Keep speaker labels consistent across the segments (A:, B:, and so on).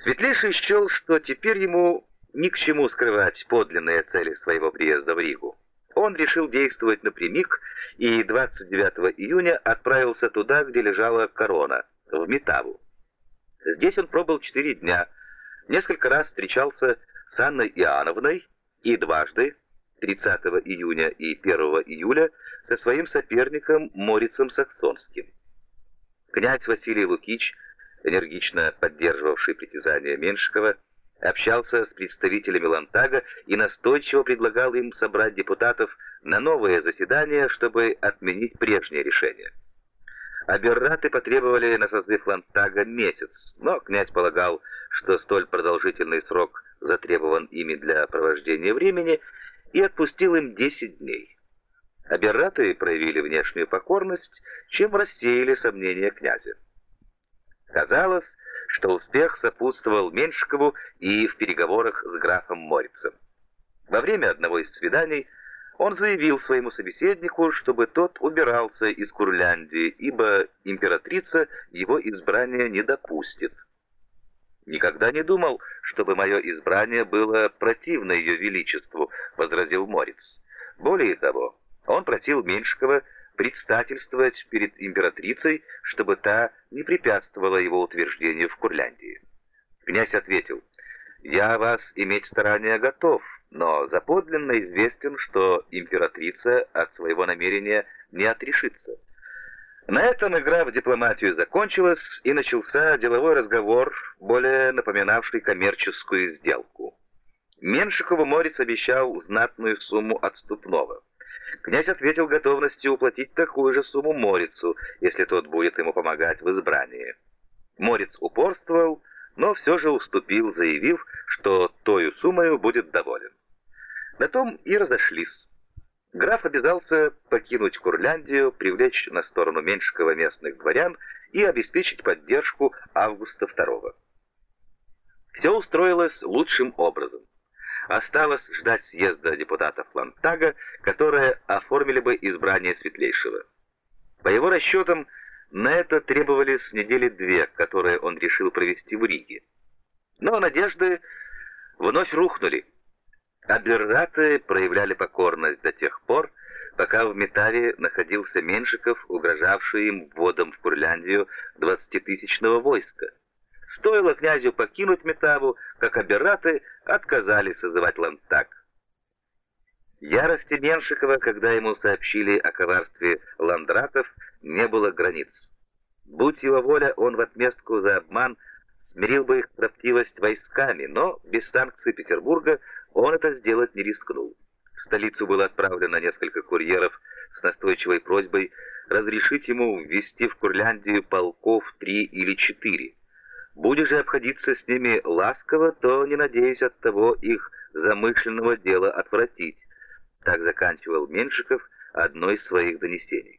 A: Светлейший счел, что теперь ему ни к чему скрывать подлинные цели своего приезда в Ригу. Он решил действовать напрямик и 29 июня отправился туда, где лежала корона, в Метаву. Здесь он пробыл 4 дня, несколько раз встречался с Анной Иоанновной и дважды, 30 июня и 1 июля, со своим соперником Морицем Саксонским. Князь Василий Лукич, энергично поддерживавший притязания Меншикова, общался с представителями Лантага и настойчиво предлагал им собрать депутатов на новое заседание, чтобы отменить прежнее решение. Аберраты потребовали на созыв Лантага месяц, но князь полагал, что столь продолжительный срок затребован ими для провождения времени, и отпустил им 10 дней. Аберраты проявили внешнюю покорность, чем рассеяли сомнения князя. Казалось, что успех сопутствовал Меншикову и в переговорах с графом Морицем. Во время одного из свиданий он заявил своему собеседнику, чтобы тот убирался из Курляндии, ибо императрица его избрания не допустит. «Никогда не думал, чтобы мое избрание было противно ее величеству», — возразил Морец. Более того, он просил Меншикова предстательствовать перед императрицей, чтобы та не препятствовала его утверждению в Курляндии. Князь ответил: «Я вас иметь старания готов, но заподлинно известен, что императрица от своего намерения не отрешится». На этом игра в дипломатию закончилась, и начался деловой разговор, более напоминавший коммерческую сделку. Меншикову Морец обещал знатную сумму отступного. Князь ответил готовностью уплатить такую же сумму Морицу, если тот будет ему помогать в избрании. Морец упорствовал, но все же уступил, заявив, что тою суммою будет доволен. На том и разошлись. Граф обязался покинуть Курляндию, привлечь на сторону Меншикова местных дворян и обеспечить поддержку Августа II. Все устроилось лучшим образом. Осталось ждать съезда депутатов Лантага, которые оформили бы избрание Светлейшего. По его расчетам, на это требовались недели 2, которые он решил провести в Риге. Но надежды вновь рухнули. Аберраты проявляли покорность до тех пор, пока в Метаве находился Меншиков, угрожавший им вводом в Курляндию 20-тысячного войска. Стоило князю покинуть Метаву, как аберраты отказались созывать Лантаг. Ярости Меншикова, когда ему сообщили о коварстве ландратов, не было границ. Будь его воля, он в отместку за обман смирил бы их строптивость войсками, но без санкций Петербурга он это сделать не рискнул. В столицу было отправлено несколько курьеров с настойчивой просьбой разрешить ему ввести в Курляндию полков 3 или 4. Будешь же обходиться с ними ласково, то не надеюсь от того их замышленного дела отвратить. Так заканчивал Меншиков одно из своих донесений.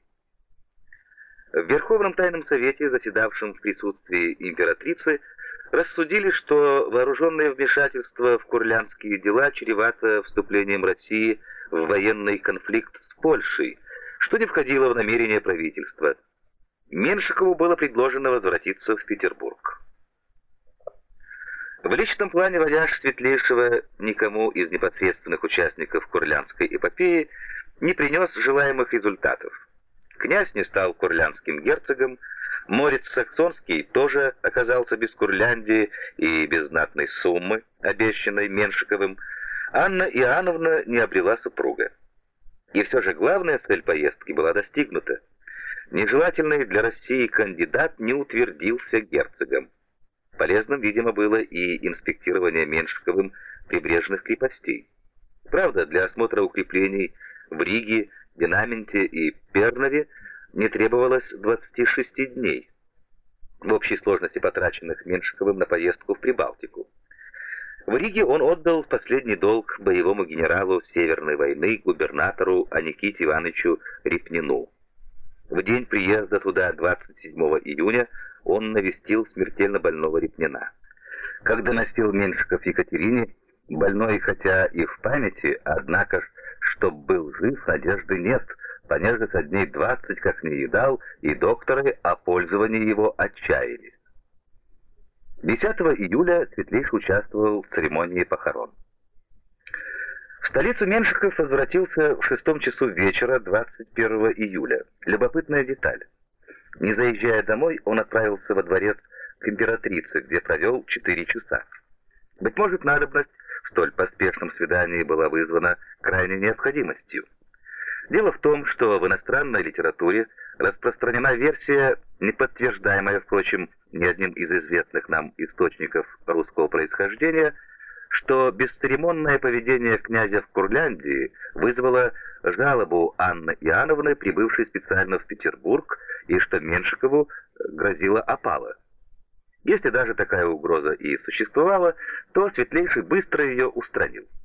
A: В Верховном тайном совете, заседавшем в присутствии императрицы, рассудили, что вооруженное вмешательство в курляндские дела чревато вступлением России в военный конфликт с Польшей, что не входило в намерение правительства. Меншикову было предложено возвратиться в Петербург. В личном плане вояж Светлейшего никому из непосредственных участников Курляндской эпопеи не принес желаемых результатов. Князь не стал курляндским герцогом, Морец Саксонский тоже оказался без Курляндии и без знатной суммы, обещанной Меншиковым. Анна Иоанновна не обрела супруга. И все же главная цель поездки была достигнута. Нежелательный для России кандидат не утвердился герцогом. Полезным, видимо, было и инспектирование Меншиковым прибрежных крепостей. Правда, для осмотра укреплений в Риге, Динаменте и Пернове не требовалось 26 дней, в общей сложности потраченных Меншиковым на поездку в Прибалтику. В Риге он отдал последний долг боевому генералу Северной войны, губернатору Аниките Ивановичу Репнину. В день приезда туда, 27 июня, он навестил смертельно больного Репнина. Как доносил Меншиков Екатерине, больной, хотя и в памяти, однако, чтоб был жив, надежды нет, понеже со дней 20 как не едал, и докторы о пользовании его отчаялись. 10 июля Светлейший участвовал в церемонии похорон. В столицу Меншиков возвратился в 6 часу вечера 21 июля. Любопытная деталь. Не заезжая домой, он отправился во дворец к императрице, где провел 4 часа. Быть может, надобность в столь поспешном свидании была вызвана крайней необходимостью. Дело в том, что в иностранной литературе распространена версия, не подтверждаемая, впрочем, ни одним из известных нам источников русского происхождения, что бесцеремонное поведение князя в Курляндии вызвало жалобу Анны Иоанновны, прибывшей специально в Петербург, и что Меншикову грозила опала. Если даже такая угроза и существовала, то Светлейший быстро ее устранил.